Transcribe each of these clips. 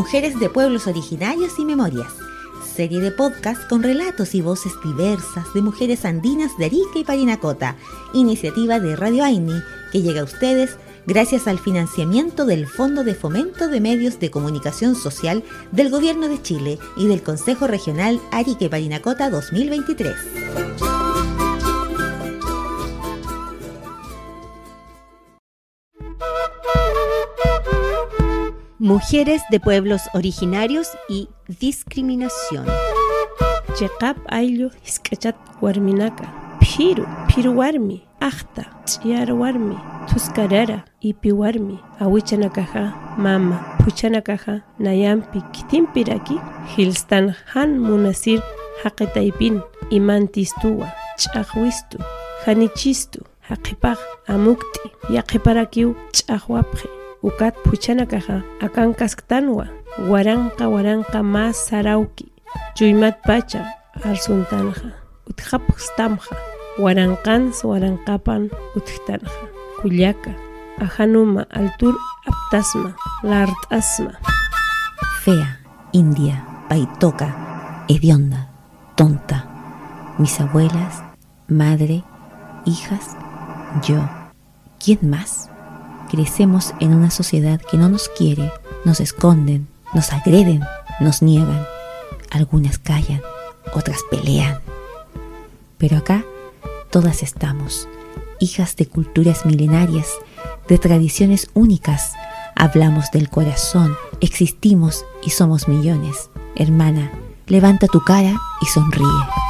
Mujeres de Pueblos Originarios y Memorias, serie de podcast con relatos y voces diversas de mujeres andinas de Arica y Parinacota, iniciativa de Radio Aini, que llega a ustedes gracias al financiamiento del Fondo de Fomento de Medios de Comunicación Social del Gobierno de Chile y del Consejo Regional Arica y Parinacota 2023. Mujeres de Pueblos Originarios y Discriminación. Chekap ayllu hiskachat warminaka, piru warmi, achta, chiar warmi, tuskarara, ipi warmi, awichanakaja, mama, puchanakaja, nayampi, kitimpiraki, hilstan han munasir, haqetaipin, imantistuwa, chahwistu, hanichistu, haqipaj, amukti, yaqiparakiu, chahwapje. Ukat puchanakaja, akan kasktanwa, waranqa mas sarauki, chuymat pacha, arsuntanja, utjapustamja, waranqapan utjtanja, kullaka, ajanuma, altur aptasma, lartasma. Fea, india, paitoca, hedionda, tonta, mis abuelas, madre, hijas, yo. ¿Quién más? Crecemos en una sociedad que no nos quiere, nos esconden, nos agreden, nos niegan. Algunas callan, otras pelean. Pero acá todas estamos, hijas de culturas milenarias, de tradiciones únicas. Hablamos del corazón, existimos y somos millones. Hermana, levanta tu cara y sonríe.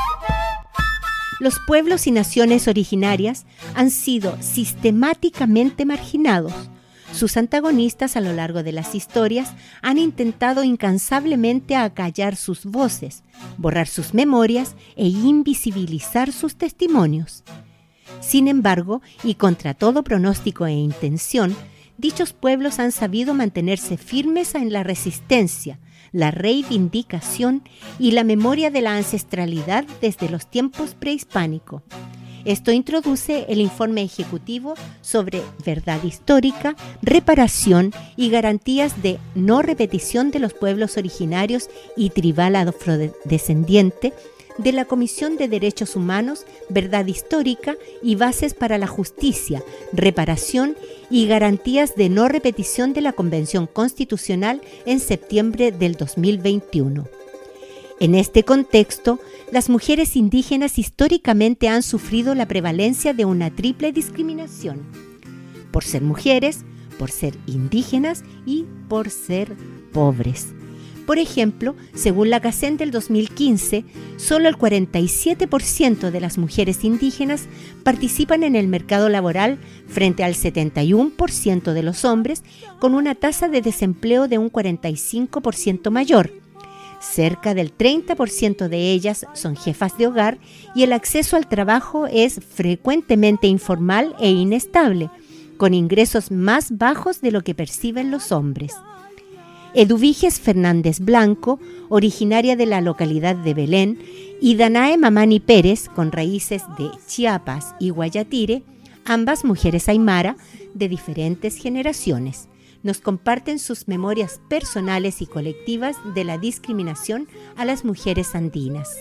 Los pueblos y naciones originarias han sido sistemáticamente marginados. Sus antagonistas a lo largo de las historias han intentado incansablemente acallar sus voces, borrar sus memorias e invisibilizar sus testimonios. Sin embargo, y contra todo pronóstico e intención, dichos pueblos han sabido mantenerse firmes en la resistencia, la reivindicación y la memoria de la ancestralidad desde los tiempos prehispánicos. Esto introduce el informe ejecutivo sobre verdad histórica, reparación y garantías de no repetición de los pueblos originarios y tribal afrodescendiente de la Comisión de Derechos Humanos, Verdad Histórica y Bases para la Justicia, Reparación y Garantías de No Repetición de la Convención Constitucional en septiembre del 2021. En este contexto, las mujeres indígenas históricamente han sufrido la prevalencia de una triple discriminación: por ser mujeres, por ser indígenas y por ser pobres. Por ejemplo, según la CACEN del 2015, solo el 47% de las mujeres indígenas participan en el mercado laboral frente al 71% de los hombres, con una tasa de desempleo de un 45% mayor. Cerca del 30% de ellas son jefas de hogar y el acceso al trabajo es frecuentemente informal e inestable, con ingresos más bajos de lo que perciben los hombres. Eduviges Fernández Blanco, originaria de la localidad de Belén, y Danae Mamani Pérez, con raíces de Chiapas y Guayatire, ambas mujeres aymara de diferentes generaciones, nos comparten sus memorias personales y colectivas de la discriminación a las mujeres andinas.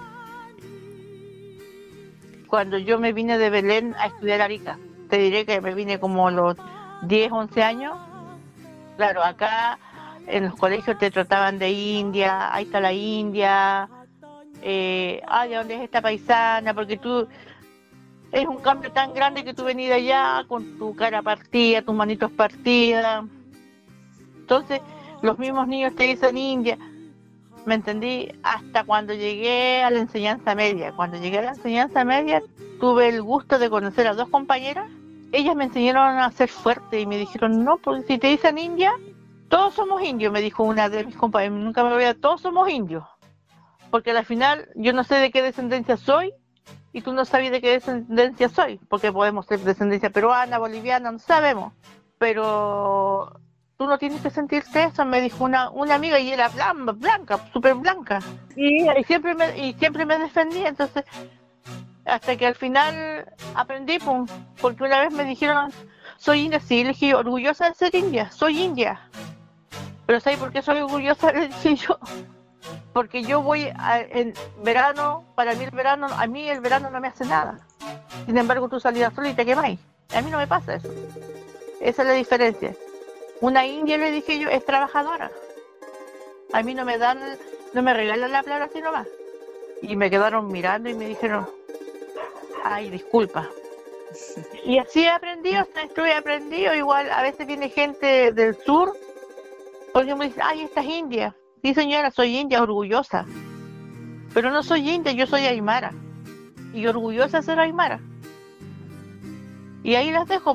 Cuando yo me vine de Belén a estudiar Arica, te diré que me vine como a los 10, 11 años. Claro, acá en los colegios te trataban de India, ahí está la India, ¿de dónde es esta paisana? Porque tú, es un cambio tan grande que tú venís de allá con tu cara partida, tus manitos partidas. Entonces, los mismos niños te dicen India. Me entendí hasta cuando llegué a la enseñanza media. Cuando llegué a la enseñanza media, tuve el gusto de conocer a 2 compañeras. Ellas me enseñaron a ser fuerte y me dijeron, no, porque si te dicen India, todos somos indios, me dijo una de mis compañeras. Nunca me olvidé, todos somos indios. Porque al final yo no sé de qué descendencia soy y tú no sabes de qué descendencia soy. Porque podemos ser descendencia peruana, boliviana, no sabemos. Pero tú no tienes que sentirte eso, me dijo una amiga, y era blanca, súper blanca. Y siempre me defendí, entonces, hasta que al final aprendí, porque una vez me dijeron, soy india, sí, le dije, orgullosa de ser india, soy india. Pero ¿sabes por qué soy orgullosa? Le dije yo. Porque yo en verano, para mí a mí el verano no me hace nada. Sin embargo, tú salís al sol y te quemáis. A mí no me pasa eso. Esa es la diferencia. Una india, le dije yo, es trabajadora. A mí no me regalan la plata así nomás. Y me quedaron mirando y me dijeron, ay, disculpa. Y así he aprendido, estuve aprendido. Igual a veces viene gente del sur, porque me dice, ay, esta es india. Sí, señora, soy india, orgullosa. Pero no soy india, yo soy aymara. Y orgullosa de ser aymara. Y ahí las dejo.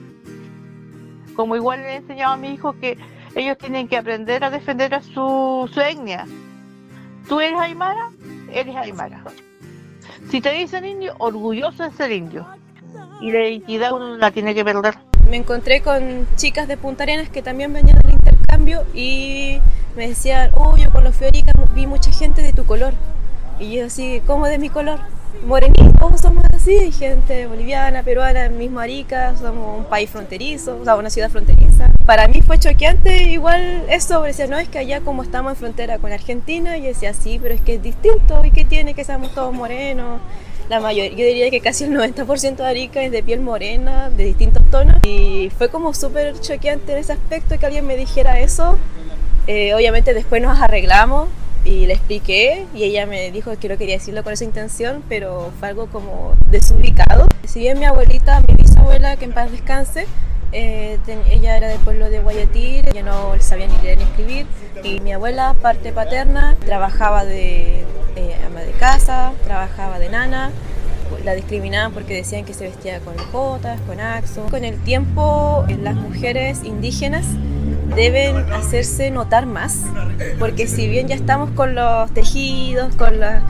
Como igual le he enseñado a mi hijo que ellos tienen que aprender a defender a su etnia. Tú eres aymara, eres aymara. Si te dicen indio, orgulloso de ser indio. Y la identidad uno la tiene que perder. Me encontré con chicas de Punta Arenas que también venían del intercambio y me decían, oh, yo cuando fui a Arica vi mucha gente de tu color. Y yo así, ¿cómo de mi color? Morenitos, somos así, gente boliviana, peruana, mismo Arica, somos un país fronterizo, o sea, una ciudad fronteriza. Para mí fue choqueante igual eso, decía, no, es que allá como estamos en frontera con Argentina, y decía, sí, pero es que es distinto, ¿y qué tiene que seamos todos morenos? La mayoría, yo diría que casi el 90% de Arica es de piel morena, de distintos tonos, y fue como súper choqueante en ese aspecto que alguien me dijera eso. Obviamente después nos arreglamos y le expliqué y ella me dijo que no quería decirlo con esa intención, pero fue algo como desubicado. Si bien mi abuelita, mi bisabuela, que en paz descanse, ella era del pueblo de Guayatir, ella no sabía ni leer ni escribir, y mi abuela, parte paterna, trabajaba de ama de casa, trabajaba de nana. La discriminaban porque decían que se vestía con jotas, con axo. Con el tiempo, las mujeres indígenas deben hacerse notar más, porque si bien ya estamos con los tejidos, con las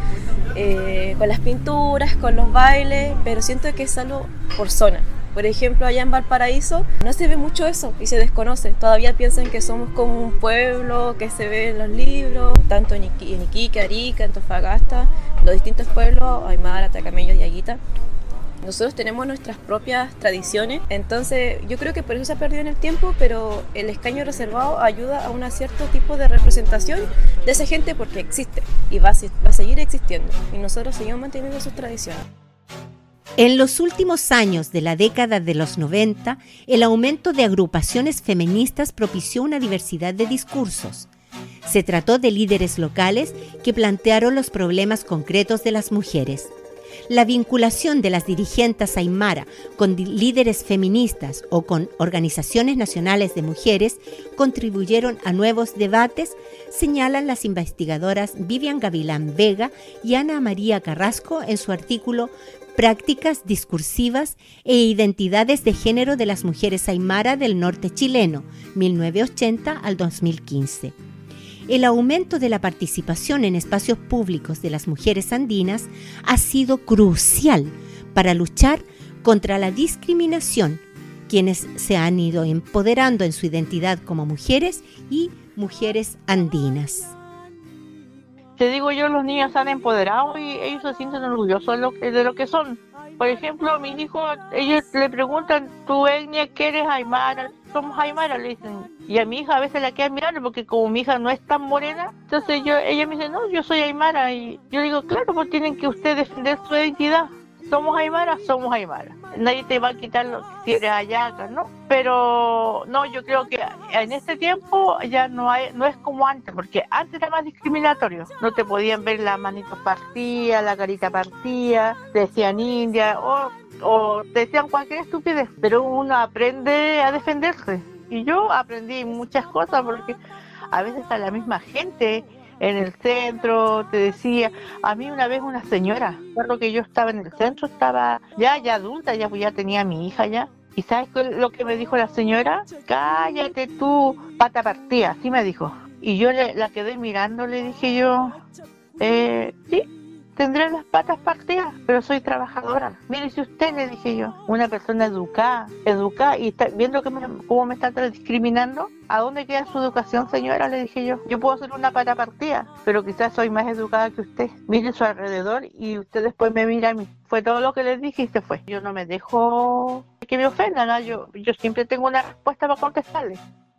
pinturas, con los bailes, pero siento que es algo por zona. Por ejemplo, allá en Valparaíso no se ve mucho eso y se desconoce. Todavía piensan que somos como un pueblo que se ve en los libros, tanto en Iquique, Arica, Antofagasta, los distintos pueblos, Aymara, Tacameño y Aguita. Nosotros tenemos nuestras propias tradiciones, entonces yo creo que por eso se ha perdido en el tiempo, pero el escaño reservado ayuda a un cierto tipo de representación de esa gente porque existe y va a seguir existiendo y nosotros seguimos manteniendo sus tradiciones. En los últimos años de la década de los 90, el aumento de agrupaciones feministas propició una diversidad de discursos. Se trató de líderes locales que plantearon los problemas concretos de las mujeres. La vinculación de las dirigentes aymara con líderes feministas o con organizaciones nacionales de mujeres contribuyeron a nuevos debates, señalan las investigadoras Vivian Gavilán Vega y Ana María Carrasco en su artículo Prácticas discursivas e identidades de género de las mujeres aymara del norte chileno, 1980 al 2015. El aumento de la participación en espacios públicos de las mujeres andinas ha sido crucial para luchar contra la discriminación, quienes se han ido empoderando en su identidad como mujeres y mujeres andinas. Te digo yo, los niños se han empoderado y ellos se sienten orgullosos de lo que son. Por ejemplo, a mis hijos, ellos le preguntan, ¿tu etnia qué eres aymara? Somos aymara, le dicen. Y a mi hija a veces la quedan mirando porque como mi hija no es tan morena, entonces ella me dice, no, yo soy aymara. Y yo digo, claro, pues tienen que ustedes defender su identidad. Somos aymara, somos aymara. Nadie te va a quitar si eres ayaca, ¿no? Pero no, yo creo que en este tiempo ya no es como antes, porque antes era más discriminatorio. No te podían ver las manitos partidas, la carita partida, te decían india o te decían cualquier estupidez, pero uno aprende a defenderse. Y yo aprendí muchas cosas porque a veces a la misma gente en el centro te decía, a mí una vez una señora, recuerdo que yo estaba en el centro, estaba ya adulta, ya tenía a mi hija ya, y ¿sabes lo que me dijo la señora? Cállate tú, pata partida, así me dijo. Y yo la quedé mirando, le dije yo, sí, tendré las patas partidas, pero soy trabajadora. Mire, si usted, le dije yo, una persona educada, y está viendo cómo me está discriminando, ¿a dónde queda su educación, señora? Le dije yo. Yo puedo ser una pata partida, pero quizás soy más educada que usted. Mire su alrededor y usted después me mira a mí. Fue todo lo que les dije y se fue. Yo no me dejo que me ofendan, ¿no? Yo siempre tengo una respuesta para contestarle.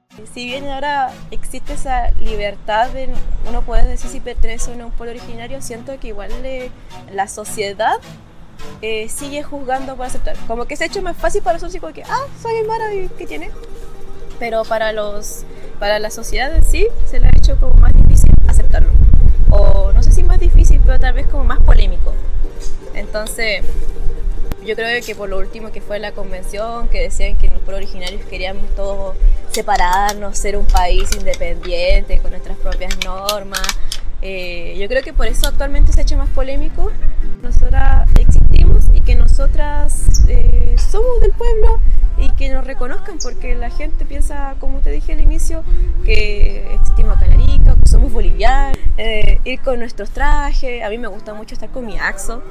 Si bien ahora existe esa libertad de uno poder decir si pertenece o no a un pueblo originario, siento que igual la sociedad sigue juzgando por aceptar. Como que se ha hecho más fácil para nosotros, como que, soy aymara, ¿y qué tiene? Pero para la sociedad en sí se le ha hecho como más difícil aceptarlo. O no sé si más difícil, pero tal vez como más polémico. Entonces, yo creo que por lo último que fue la convención, que decían que los pueblos originarios queríamos todos separarnos, ser un país independiente, con nuestras propias normas. Yo creo que por eso actualmente se ha hecho más polémico. Nosotras existimos y que nosotras somos del pueblo y que nos reconozcan, porque la gente piensa, como te dije al inicio, que existimos acá en Arica, que somos bolivianos, ir con nuestros trajes. A mí me gusta mucho estar con mi axo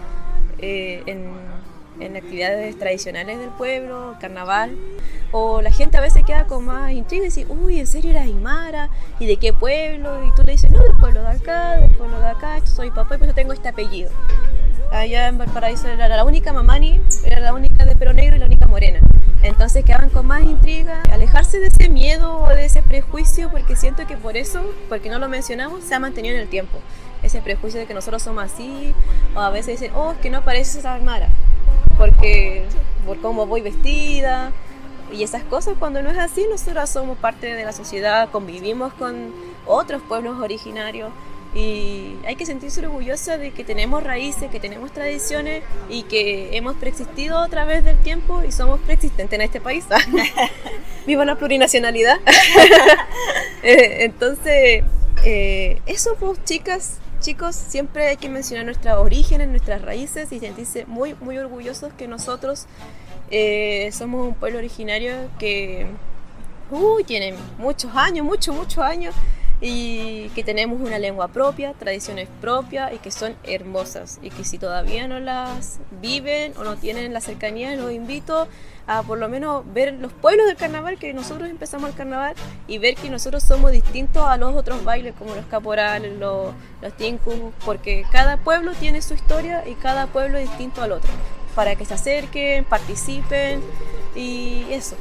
en actividades tradicionales del pueblo, carnaval. O la gente a veces queda con más intriga y dice, uy, ¿en serio eres aymara? ¿Y de qué pueblo? Y tú le dices, no, del pueblo de acá, yo soy papá y pues yo tengo este apellido. Allá en Valparaíso era la única mamani, era la única de pelo negro y la única morena. Entonces quedaban con más intriga, alejarse de ese miedo o de ese prejuicio, porque siento que por eso, porque no lo mencionamos, se ha mantenido en el tiempo. Ese prejuicio de que nosotros somos así, o a veces dicen, es que no pareces aymara, por cómo voy vestida. Y esas cosas, cuando no es así, nosotros somos parte de la sociedad, convivimos con otros pueblos originarios y hay que sentirse orgullosa de que tenemos raíces, que tenemos tradiciones y que hemos preexistido a través del tiempo y somos preexistentes en este país. ¡Viva la plurinacionalidad! Entonces, eso pues, chicos, siempre hay que mencionar nuestros orígenes, nuestras raíces y sentirse muy, muy orgullosos que nosotros somos un pueblo originario que tiene muchos años y que tenemos una lengua propia, tradiciones propias y que son hermosas y que si todavía no las viven o no tienen la cercanía, los invito a por lo menos ver los pueblos del carnaval, que nosotros empezamos el carnaval y ver que nosotros somos distintos a los otros bailes como los caporales, los tincus, porque cada pueblo tiene su historia y cada pueblo es distinto al otro, para que se acerquen, participen y eso.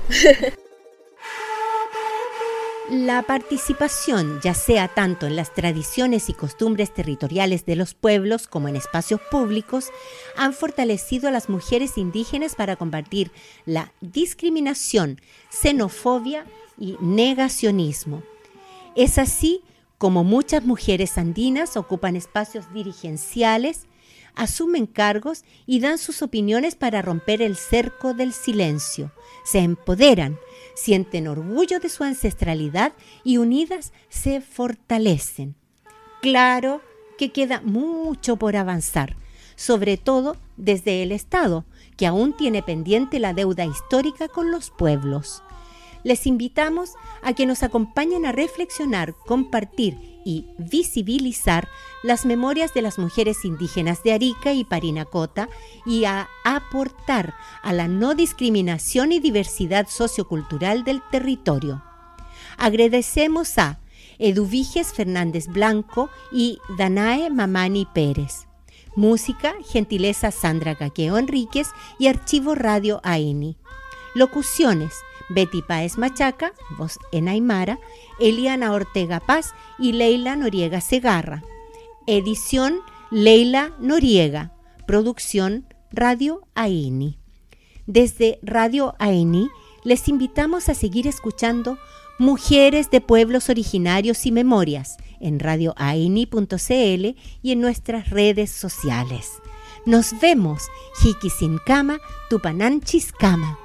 La participación, ya sea tanto en las tradiciones y costumbres territoriales de los pueblos como en espacios públicos, han fortalecido a las mujeres indígenas para combatir la discriminación, xenofobia y negacionismo. Es así como muchas mujeres andinas ocupan espacios dirigenciales, asumen cargos y dan sus opiniones para romper el cerco del silencio. Se empoderan, sienten orgullo de su ancestralidad y unidas se fortalecen. Claro que queda mucho por avanzar, sobre todo desde el Estado, que aún tiene pendiente la deuda histórica con los pueblos. Les invitamos a que nos acompañen a reflexionar, compartir y visibilizar las memorias de las mujeres indígenas de Arica y Parinacota y a aportar a la no discriminación y diversidad sociocultural del territorio. Agradecemos a Eduviges Fernández Blanco y Danae Mamani Pérez. Música, gentileza Sandra Caqueo Enríquez y Archivo Radio AINI. Locuciones, Betty Páez Machaca, voz en aymara, Eliana Ortega Paz y Leila Noriega Segarra. Edición, Leila Noriega. Producción, Radio AINI. Desde Radio AINI les invitamos a seguir escuchando Mujeres de Pueblos Originarios y Memorias en radioaini.cl y en nuestras redes sociales. Nos vemos, Jiquisincama, Tupananchiskama.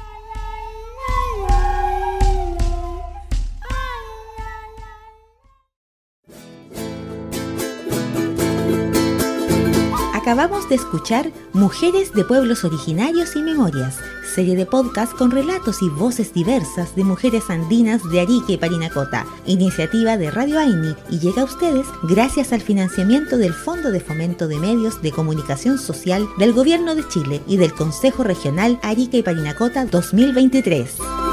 Acabamos de escuchar Mujeres de Pueblos Originarios y Memorias, serie de podcast con relatos y voces diversas de mujeres andinas de Arica y Parinacota, iniciativa de Radio AINI, y llega a ustedes gracias al financiamiento del Fondo de Fomento de Medios de Comunicación Social del Gobierno de Chile y del Consejo Regional Arica y Parinacota 2023.